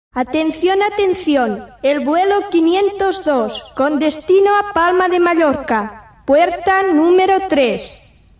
Atención, atención, el vuelo 502 con destino a Palma de Mallorca, puerta número 3.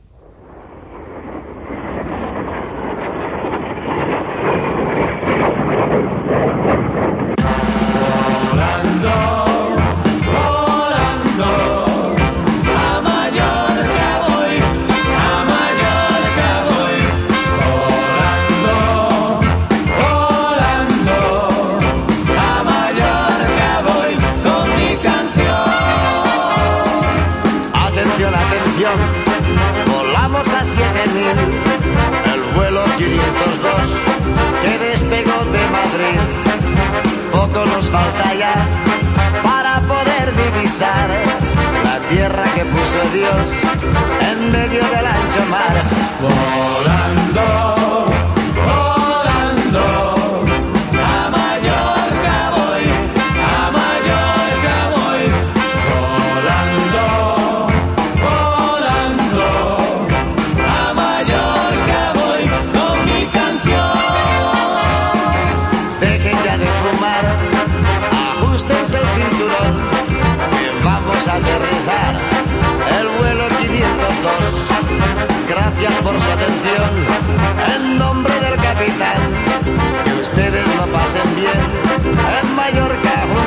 Volamos a 7000, el vuelo 502 que despegó de Madrid. Poco nos falta ya para poder divisar la tierra que puso Dios en medio del ancho mar. Volando, volando, a Mallorca voy, a Mallorca voy, volando. Ajustense el cinturón, que vamos a aterrizar el vuelo 502. Gracias por su atención, en nombre del capitán. Que ustedes lo pasen bien en Mallorca.